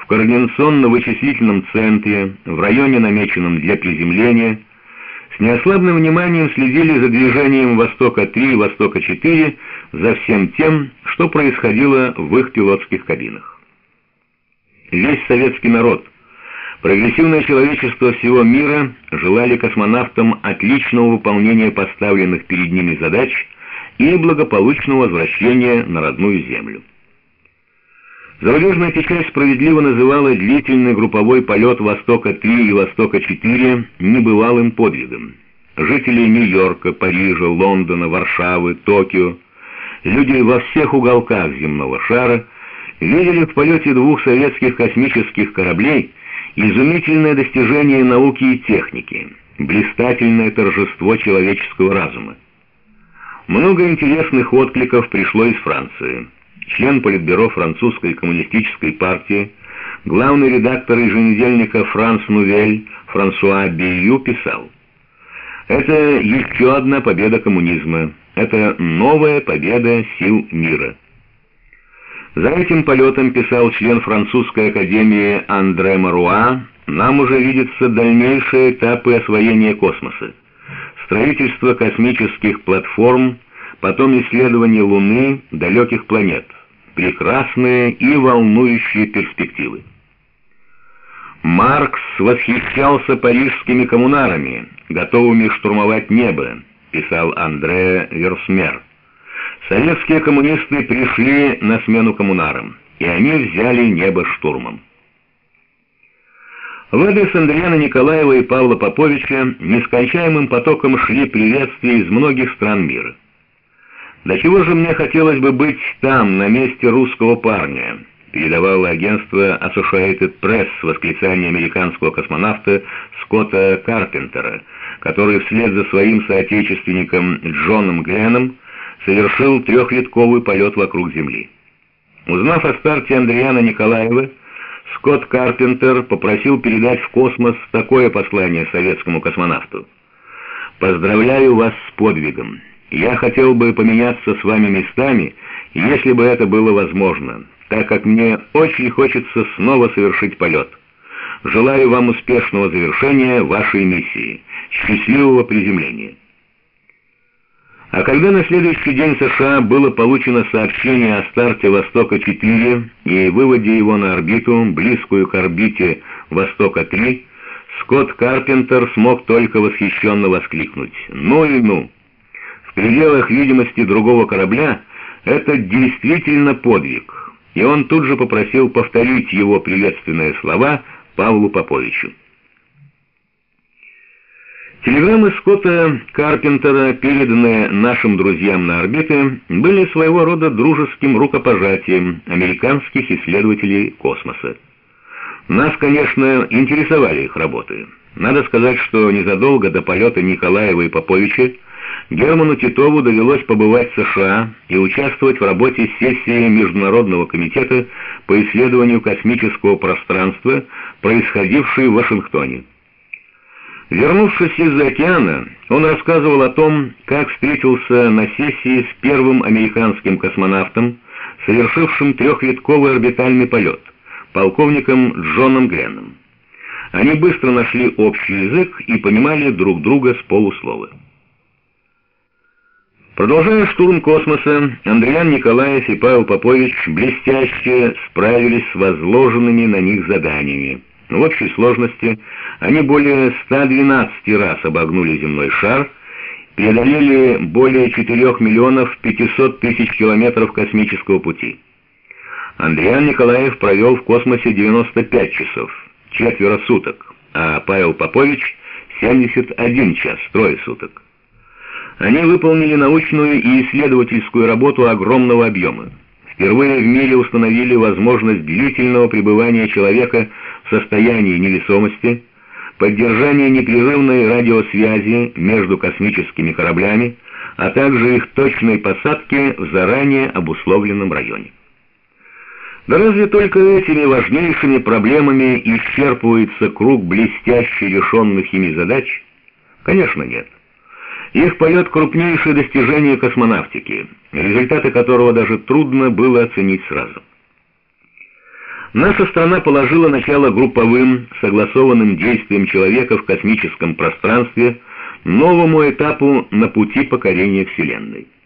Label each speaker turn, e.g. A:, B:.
A: в координационно-вычислительном центре, в районе, намеченном для приземления, с неослабным вниманием следили за движением «Востока-3» и «Востока-4», за всем тем, что происходило в их пилотских кабинах. Весь советский народ, прогрессивное человечество всего мира желали космонавтам отличного выполнения поставленных перед ними задач и благополучного возвращения на родную Землю. Зарубежная печать справедливо называла длительный групповой полет «Востока-3» и «Востока-4» небывалым подвигом. Жители Нью-Йорка, Парижа, Лондона, Варшавы, Токио, люди во всех уголках земного шара видели в полете двух советских космических кораблей изумительное достижение науки и техники, блистательное торжество человеческого разума. Много интересных откликов пришло из Франции. Член Политбюро французской коммунистической партии, главный редактор еженедельника «Франс Нувель» Франсуа Бию писал: «Это еще одна победа коммунизма, это новая победа сил мира». За этим полетом, писал член французской академии Андре Маруа, нам уже видятся дальнейшие этапы освоения космоса, строительство космических платформ, потом исследование Луны, далеких планет, прекрасные и волнующие перспективы. Маркс восхищался парижскими коммунарами, готовыми штурмовать небо, писал Андре Версмер. Советские коммунисты пришли на смену коммунарам, и они взяли небо штурмом. В адрес Андриана Николаева и Павла Поповича нескончаемым потоком шли приветствия из многих стран мира. «До чего же мне хотелось бы быть там, на месте русского парня», передавало агентство Associated Press восклицание американского космонавта Скотта Карпентера, который вслед за своим соотечественником Джоном Гленном совершил трехвитковый полет вокруг Земли. Узнав о старте Андриана Николаева, Скотт Карпентер попросил передать в космос такое послание советскому космонавту: «Поздравляю вас с подвигом. Я хотел бы поменяться с вами местами, если бы это было возможно, так как мне очень хочется снова совершить полет. Желаю вам успешного завершения вашей миссии. Счастливого приземления». А когда на следующий день США было получено сообщение о старте «Востока-4» и выводе его на орбиту, близкую к орбите «Востока-3», Скотт Карпентер смог только восхищенно воскликнуть: «Ну и ну! В пределах видимости другого корабля это действительно подвиг», и он тут же попросил повторить его приветственные слова Павлу Поповичу. Телеграммы Скотта Карпентера, переданные нашим друзьям на орбите, были своего рода дружеским рукопожатием американских исследователей космоса. Нас, конечно, интересовали их работы. Надо сказать, что незадолго до полета Николаева и Поповича Герману Титову довелось побывать в США и участвовать в работе сессии Международного комитета по исследованию космического пространства, происходившей в Вашингтоне. Вернувшись из-за океана, он рассказывал о том, как встретился на сессии с первым американским космонавтом, совершившим трехвитковый орбитальный полет, полковником Джоном Гленном. Они быстро нашли общий язык и понимали друг друга с полуслова. Продолжая штурм космоса, Андриан Николаев и Павел Попович блестяще справились с возложенными на них заданиями. В общей сложности они более 112 раз обогнули земной шар, преодолели более 4 миллионов 500 тысяч километров космического пути. Андриан Николаев провел в космосе 95 часов, четверо суток, а Павел Попович 71 час, трое суток. Они выполнили научную и исследовательскую работу огромного объема. Впервые в мире установили возможность длительного пребывания человека в состоянии невесомости, поддержания непрерывной радиосвязи между космическими кораблями, а также их точной посадки в заранее обусловленном районе. Да разве только этими важнейшими проблемами исчерпывается круг блестяще решенных ими задач? Конечно, нет. Их полет — крупнейшее достижение космонавтики, результаты которого даже трудно было оценить сразу. Наша страна положила начало групповым, согласованным действиям человека в космическом пространстве, новому этапу на пути покорения Вселенной.